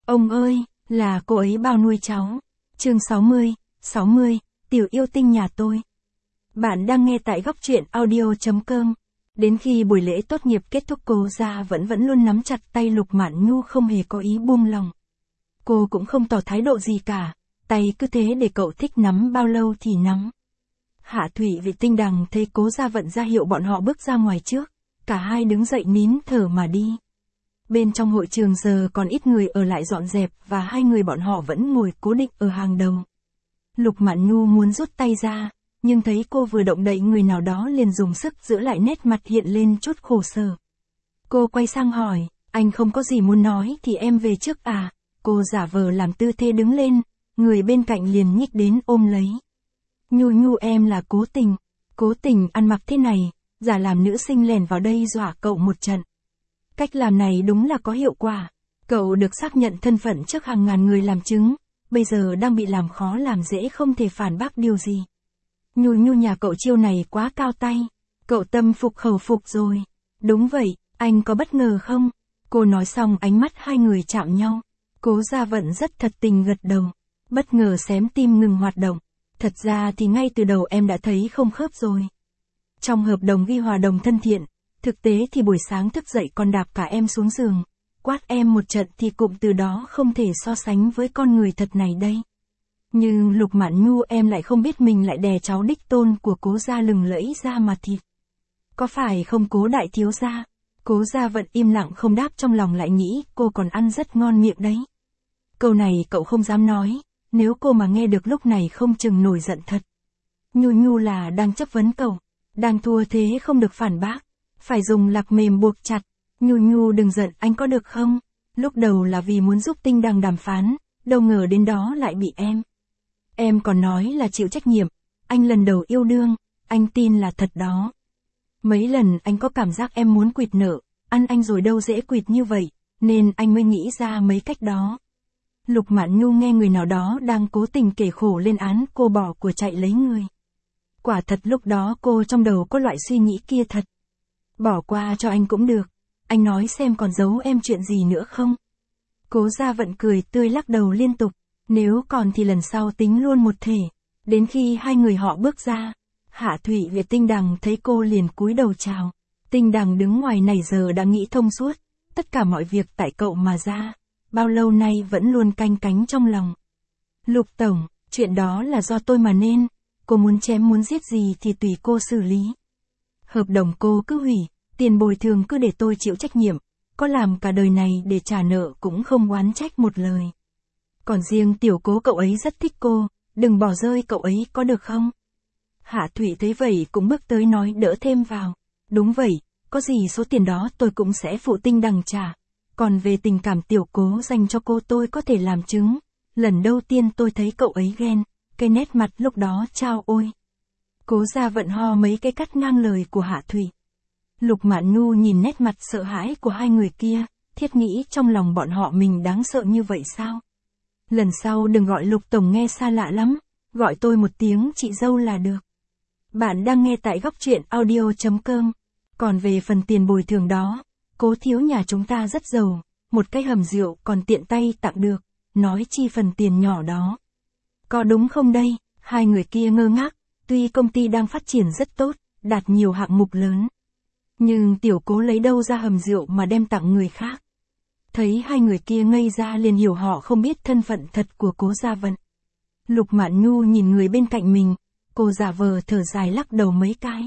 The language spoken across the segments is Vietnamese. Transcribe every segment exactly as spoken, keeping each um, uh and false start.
Ông ơi, là cô ấy bao nuôi cháu. Chương sáu mươi, sáu mươi, tiểu yêu tinh nhà tôi. Bạn đang nghe tại góc truyện audio chấm com. Đến khi buổi lễ tốt nghiệp kết thúc, cô Gia vẫn vẫn luôn nắm chặt tay Lục Mạn Nhu, không hề có ý buông lòng. Cô cũng không tỏ thái độ gì cả, tay cứ thế để cậu thích nắm bao lâu thì nắm. Hạ Thủy Vị Tinh Đằng thấy Cố Gia Vận ra hiệu bọn họ bước ra ngoài trước, cả hai đứng dậy nín thở mà đi. Bên trong hội trường giờ còn ít người ở lại dọn dẹp và hai người bọn họ vẫn ngồi cố định ở hàng đầu. Lục Mạn Nhu muốn rút tay ra, nhưng thấy cô vừa động đậy người nào đó liền dùng sức giữ lại, nét mặt hiện lên chút khổ sở. Cô quay sang hỏi, anh không có gì muốn nói thì em về trước à? Cô giả vờ làm tư thế đứng lên, người bên cạnh liền nhích đến ôm lấy. Nhu Nhu, em là cố tình, cố tình ăn mặc thế này, giả làm nữ sinh lèn vào đây dọa cậu một trận. Cách làm này đúng là có hiệu quả. Cậu được xác nhận thân phận trước hàng ngàn người làm chứng, bây giờ đang bị làm khó làm dễ, không thể phản bác điều gì. Nhu Nhu nhà cậu chiêu này quá cao tay, cậu tâm phục khẩu phục rồi. Đúng vậy, anh có bất ngờ không? Cô nói xong ánh mắt hai người chạm nhau. Cố Gia Vận rất thật tình gật đầu. Bất ngờ xém tim ngừng hoạt động. Thật ra thì ngay từ đầu em đã thấy không khớp rồi. Trong hợp đồng ghi hòa đồng thân thiện, thực tế thì buổi sáng thức dậy còn đạp cả em xuống giường, quát em một trận thì cụm từ đó không thể so sánh với con người thật này đây. Nhưng Lục Mạn Nhu, em lại không biết mình lại đè cháu đích tôn của Cố gia lừng lẫy ra mà thịt. Có phải không Cố đại thiếu gia? Cố Gia Vận im lặng không đáp, trong lòng lại nghĩ cô còn ăn rất ngon miệng đấy. Câu này cậu không dám nói, nếu cô mà nghe được lúc này không chừng nổi giận thật. Nhu Nhu là đang chất vấn cậu, đang thua thế không được phản bác, phải dùng lạc mềm buộc chặt. Nhu Nhu đừng giận anh có được không? Lúc đầu là vì muốn giúp Tinh Đằng đàm phán, đâu ngờ đến đó lại bị em. Em còn nói là chịu trách nhiệm, anh lần đầu yêu đương, anh tin là thật đó. Mấy lần anh có cảm giác em muốn quỵt nợ, ăn anh rồi đâu dễ quỵt như vậy, nên anh mới nghĩ ra mấy cách đó. Lục Mạn Nhu nghe người nào đó đang cố tình kể khổ lên án cô bỏ của chạy lấy người. Quả thật lúc đó cô trong đầu có loại suy nghĩ kia thật. Bỏ qua cho anh cũng được, anh nói xem còn giấu em chuyện gì nữa không? Cố Gia Vận cười tươi lắc đầu liên tục, nếu còn thì lần sau tính luôn một thể. Đến khi hai người họ bước ra, Hạ Thủy Việt Tinh Đằng thấy cô liền cúi đầu chào. Tinh Đằng đứng ngoài này giờ đã nghĩ thông suốt, tất cả mọi việc tại cậu mà ra, bao lâu nay vẫn luôn canh cánh trong lòng. Lục tổng, chuyện đó là do tôi mà nên, cô muốn chém muốn giết gì thì tùy cô xử lý. Hợp đồng cô cứ hủy, tiền bồi thường cứ để tôi chịu trách nhiệm, có làm cả đời này để trả nợ cũng không oán trách một lời. Còn riêng tiểu Cố, cậu ấy rất thích cô, đừng bỏ rơi cậu ấy có được không? Hạ Thủy thấy vậy cũng bước tới nói đỡ thêm vào. Đúng vậy, có gì số tiền đó tôi cũng sẽ phụ Tinh Đằng trả. Còn về tình cảm tiểu Cố dành cho cô tôi có thể làm chứng. Lần đầu tiên tôi thấy cậu ấy ghen, cái nét mặt lúc đó chao ôi. Cố Gia Vận ho mấy cái cắt ngang lời của Hạ Thủy. Lục Mạn Nhu nhìn nét mặt sợ hãi của hai người kia, thiết nghĩ trong lòng bọn họ mình đáng sợ như vậy sao? Lần sau đừng gọi Lục tổng nghe xa lạ lắm, gọi tôi một tiếng chị dâu là được. Bạn đang nghe tại góc truyện audio chấm com. Còn về phần tiền bồi thường đó, Cố thiếu nhà chúng ta rất giàu, một cái hầm rượu còn tiện tay tặng được, nói chi phần tiền nhỏ đó. Có đúng không đây? Hai người kia ngơ ngác, tuy công ty đang phát triển rất tốt, đạt nhiều hạng mục lớn. Nhưng tiểu Cố lấy đâu ra hầm rượu mà đem tặng người khác? Thấy hai người kia ngây ra liền hiểu họ không biết thân phận thật của Cố Gia Vận. Lục Mạn Nhu nhìn người bên cạnh mình, cô giả vờ thở dài lắc đầu mấy cái.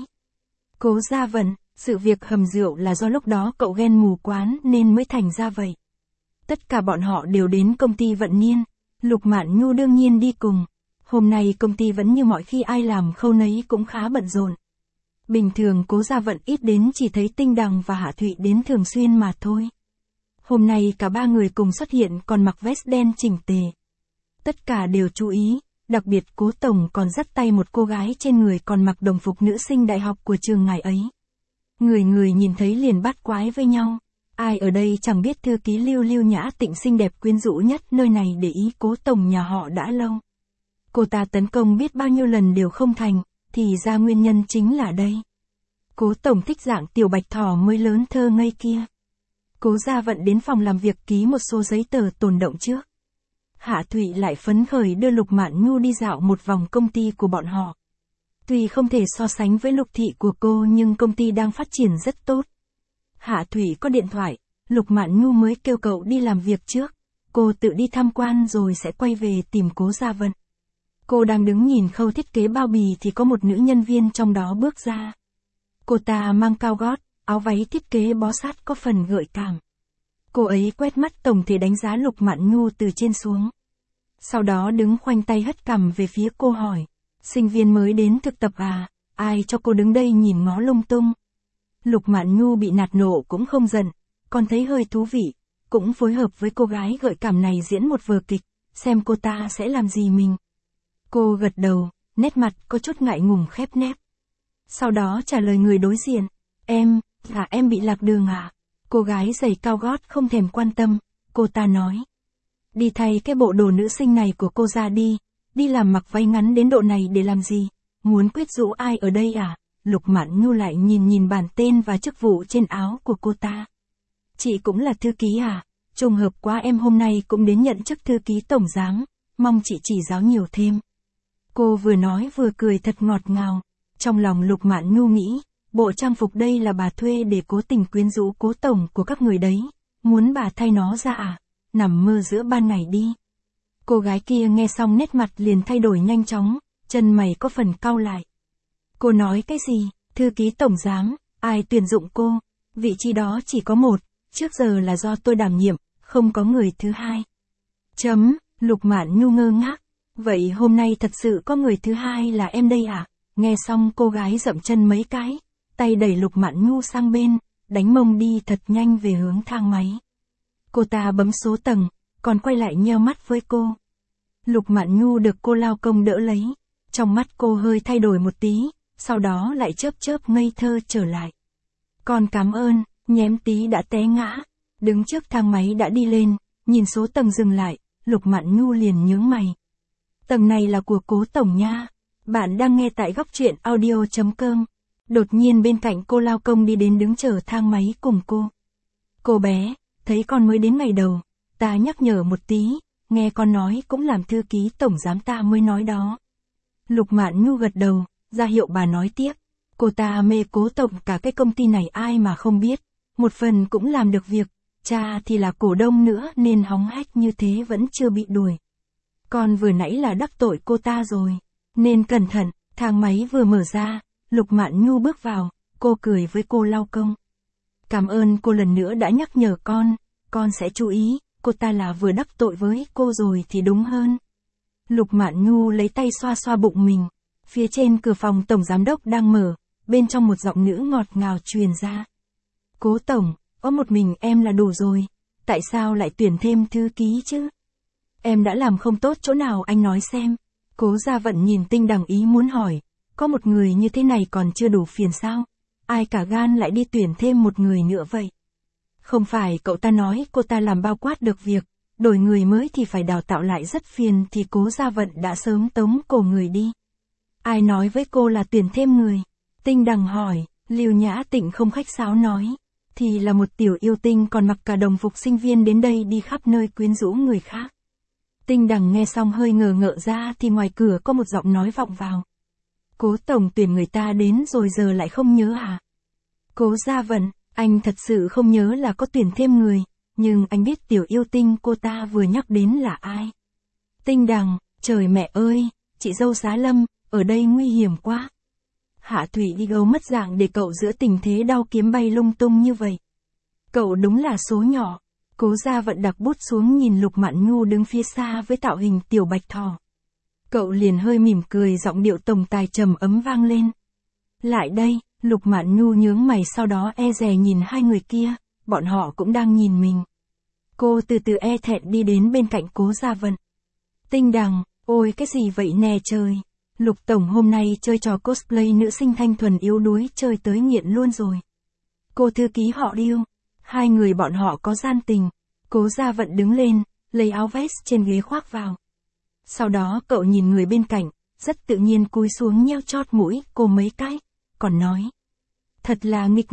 Cố Gia Vận, sự việc hầm rượu là do lúc đó cậu ghen mù quáng nên mới thành ra vậy. Tất cả bọn họ đều đến công ty Vận Niên, Lục Mạn Nhu đương nhiên đi cùng. Hôm nay công ty vẫn như mọi khi, ai làm khâu nấy cũng khá bận rộn. Bình thường Cố Gia Vận ít đến, chỉ thấy Tinh Đằng và Hạ Thụy đến thường xuyên mà thôi. Hôm nay cả ba người cùng xuất hiện còn mặc vest đen chỉnh tề. Tất cả đều chú ý, đặc biệt Cố tổng còn dắt tay một cô gái trên người còn mặc đồng phục nữ sinh đại học của trường ngài ấy. Người người nhìn thấy liền bắt quái với nhau. Ai ở đây chẳng biết thư ký Lưu Lưu Nhã Tịnh xinh đẹp quyến rũ nhất nơi này để ý Cố tổng nhà họ đã lâu. Cô ta tấn công biết bao nhiêu lần đều không thành, thì ra nguyên nhân chính là đây. Cố tổng thích dạng tiểu bạch thỏ mới lớn thơ ngây kia. Cố Gia Vận đến phòng làm việc ký một số giấy tờ tồn động trước. Hạ Thụy lại phấn khởi đưa Lục Mạn Nhu đi dạo một vòng công ty của bọn họ. Tuy không thể so sánh với Lục thị của cô nhưng công ty đang phát triển rất tốt. Hạ Thụy có điện thoại, Lục Mạn Nhu mới kêu cậu đi làm việc trước. Cô tự đi tham quan rồi sẽ quay về tìm Cố Gia Vận. Cô đang đứng nhìn khâu thiết kế bao bì thì có một nữ nhân viên trong đó bước ra. Cô ta mang cao gót, áo váy thiết kế bó sát có phần gợi cảm. Cô ấy quét mắt tổng thể đánh giá Lục Mạn Nhu từ trên xuống. Sau đó đứng khoanh tay hất cằm về phía cô hỏi. Sinh viên mới đến thực tập à, ai cho cô đứng đây nhìn ngó lung tung. Lục Mạn Nhu bị nạt nộ cũng không giận, còn thấy hơi thú vị, cũng phối hợp với cô gái gợi cảm này diễn một vở kịch, xem cô ta sẽ làm gì mình. Cô gật đầu, nét mặt có chút ngại ngùng khép nép. Sau đó trả lời người đối diện, em, à em bị lạc đường à? Cô gái giày cao gót không thèm quan tâm, cô ta nói. Đi thay cái bộ đồ nữ sinh này của cô ra đi, đi làm mặc váy ngắn đến độ này để làm gì? Muốn quyến rũ ai ở đây à? Lục Mạn Nhu lại nhìn nhìn bản tên và chức vụ trên áo của cô ta. Chị cũng là thư ký à? Trùng hợp quá em hôm nay cũng đến nhận chức thư ký tổng giám, mong chị chỉ giáo nhiều thêm. Cô vừa nói vừa cười thật ngọt ngào. Trong lòng Lục Mạn Nhu nghĩ, bộ trang phục đây là bà thuê để cố tình quyến rũ Cố tổng của các người đấy, muốn bà thay nó ra à? Nằm mơ giữa ban ngày đi. Cô gái kia nghe xong nét mặt liền thay đổi nhanh chóng, chân mày có phần cau lại. Cô nói cái gì? Thư ký tổng giám, ai tuyển dụng cô? Vị trí đó chỉ có một, trước giờ là do tôi đảm nhiệm, không có người thứ hai. Chấm, Lục Mạn Nhu ngơ ngác. Vậy hôm nay thật sự có người thứ hai là em đây à? Nghe xong cô gái dậm chân mấy cái, tay đẩy Lục Mạn Nhu sang bên, đánh mông đi thật nhanh về hướng thang máy. Cô ta bấm số tầng, còn quay lại nheo mắt với cô. Lục Mạn Nhu được cô lao công đỡ lấy, trong mắt cô hơi thay đổi một tí, sau đó lại chớp chớp ngây thơ trở lại. Con cảm ơn, nhém tí đã té ngã, đứng trước thang máy đã đi lên, nhìn số tầng dừng lại, Lục Mạn Nhu liền nhướng mày. Tầng này là của Cố tổng nha. Bạn đang nghe tại góc truyện audio chấm com. Đột nhiên bên cạnh cô lao công đi đến đứng chờ thang máy cùng cô. Cô bé, thấy con mới đến ngày đầu, ta nhắc nhở một tí, nghe con nói cũng làm thư ký tổng giám ta mới nói đó. Lục Mạn Nhu gật đầu, ra hiệu bà nói tiếp. Cô ta mê Cố tổng cả cái công ty này ai mà không biết, một phần cũng làm được việc, cha thì là cổ đông nữa nên hóng hách như thế vẫn chưa bị đuổi. Con vừa nãy là đắc tội cô ta rồi, nên cẩn thận. Thang máy vừa mở ra, Lục Mạn Nhu bước vào, cô cười với cô lao công. Cảm ơn cô lần nữa đã nhắc nhở con, con sẽ chú ý, cô ta là vừa đắc tội với cô rồi thì đúng hơn. Lục Mạn Nhu lấy tay xoa xoa bụng mình, phía trên cửa phòng tổng giám đốc đang mở, bên trong một giọng nữ ngọt ngào truyền ra. Cố tổng, có một mình em là đủ rồi, tại sao lại tuyển thêm thư ký chứ? Em đã làm không tốt chỗ nào anh nói xem. Cố Gia Vận nhìn Tinh Đằng ý muốn hỏi, có một người như thế này còn chưa đủ phiền sao? Ai cả gan lại đi tuyển thêm một người nữa vậy? Không phải cậu ta nói cô ta làm bao quát được việc, đổi người mới thì phải đào tạo lại rất phiền thì Cố Gia Vận đã sớm tống cổ người đi. Ai nói với cô là tuyển thêm người? Tinh Đằng hỏi, Lưu Nhã Tịnh không khách sáo nói, thì là một tiểu yêu tinh còn mặc cả đồng phục sinh viên đến đây đi khắp nơi quyến rũ người khác. Tinh Đằng nghe xong hơi ngờ ngợ ra thì ngoài cửa có một giọng nói vọng vào. Cố tổng tuyển người ta đến rồi giờ lại không nhớ à? Cố Gia Vận, anh thật sự không nhớ là có tuyển thêm người, nhưng anh biết tiểu yêu tinh cô ta vừa nhắc đến là ai. Tinh Đằng, trời mẹ ơi, chị dâu Giá Lâm, ở đây nguy hiểm quá. Hạ Thụy đi gấu mất dạng để cậu giữa tình thế đau kiếm bay lung tung như vậy. Cậu đúng là số nhỏ. Cố Gia Vận đặt bút xuống nhìn Lục Mạn Nhu đứng phía xa với tạo hình tiểu bạch thỏ. Cậu liền hơi mỉm cười, giọng điệu tổng tài trầm ấm vang lên. Lại đây, Lục Mạn Nhu nhướng mày sau đó e dè nhìn hai người kia, bọn họ cũng đang nhìn mình. Cô từ từ e thẹn đi đến bên cạnh Cố Gia Vận. Tinh Đằng, ôi cái gì vậy nè trời. Lục tổng hôm nay chơi trò cosplay nữ sinh thanh thuần yếu đuối chơi tới nghiện luôn rồi. Cô thư ký họ Điêu. Hai người bọn họ có gian tình. Cố Gia Vận đứng lên, lấy áo vest trên ghế khoác vào. Sau đó cậu nhìn người bên cạnh, rất tự nhiên cúi xuống nheo chót mũi cô mấy cái, còn nói. Thật là nghịch ngợm,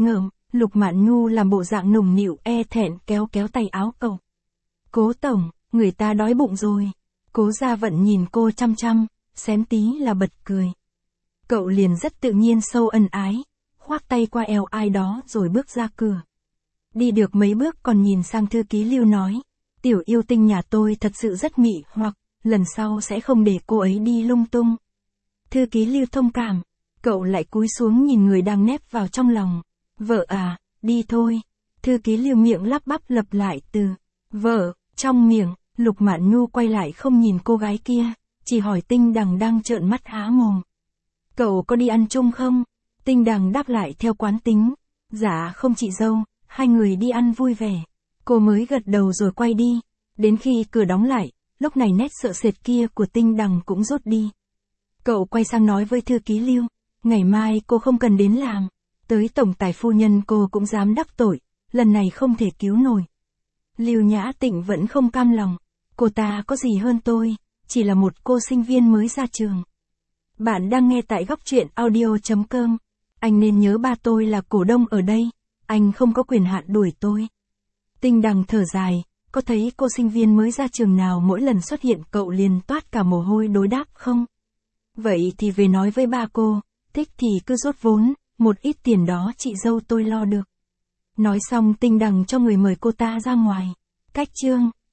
Lục Mạn Nhu làm bộ dạng nũng nịu e thẹn kéo kéo tay áo cậu. Cố tổng, người ta đói bụng rồi. Cố Gia Vận nhìn cô chăm chăm, xém tí là bật cười. Cậu liền rất tự nhiên sâu ân ái, khoác tay qua eo ai đó rồi bước ra cửa. Đi được mấy bước còn nhìn sang thư ký Lưu nói, tiểu yêu tinh nhà tôi thật sự rất mị hoặc, lần sau sẽ không để cô ấy đi lung tung. Thư ký Lưu thông cảm, cậu lại cúi xuống nhìn người đang nép vào trong lòng. Vợ à, đi thôi. Thư ký Lưu miệng lắp bắp lặp lại từ vợ, trong miệng. Lục Mạn Nhu quay lại không nhìn cô gái kia, chỉ hỏi Tinh Đằng đang trợn mắt há mồm. Cậu có đi ăn chung không? Tinh Đằng đáp lại theo quán tính. Dạ không chị dâu, hai người đi ăn vui vẻ. Cô mới gật đầu rồi quay đi. Đến khi cửa đóng lại, lúc này nét sợ sệt kia của Tinh Đằng cũng rút đi. Cậu quay sang nói với thư ký Lưu, ngày mai cô không cần đến làm. Tới tổng tài phu nhân cô cũng dám đắc tội, lần này không thể cứu nổi. Lưu Nhã Tịnh vẫn không cam lòng. Cô ta có gì hơn tôi, chỉ là một cô sinh viên mới ra trường. Bạn đang nghe tại góc truyện audio chấm com. Anh nên nhớ ba tôi là cổ đông ở đây, anh không có quyền hạn đuổi tôi. Tinh Đằng thở dài, có thấy cô sinh viên mới ra trường nào mỗi lần xuất hiện cậu liền toát cả mồ hôi đối đáp không? Vậy thì về nói với ba cô, thích thì cứ rút vốn, một ít tiền đó chị dâu tôi lo được. Nói xong Tinh Đằng cho người mời cô ta ra ngoài. Cách chương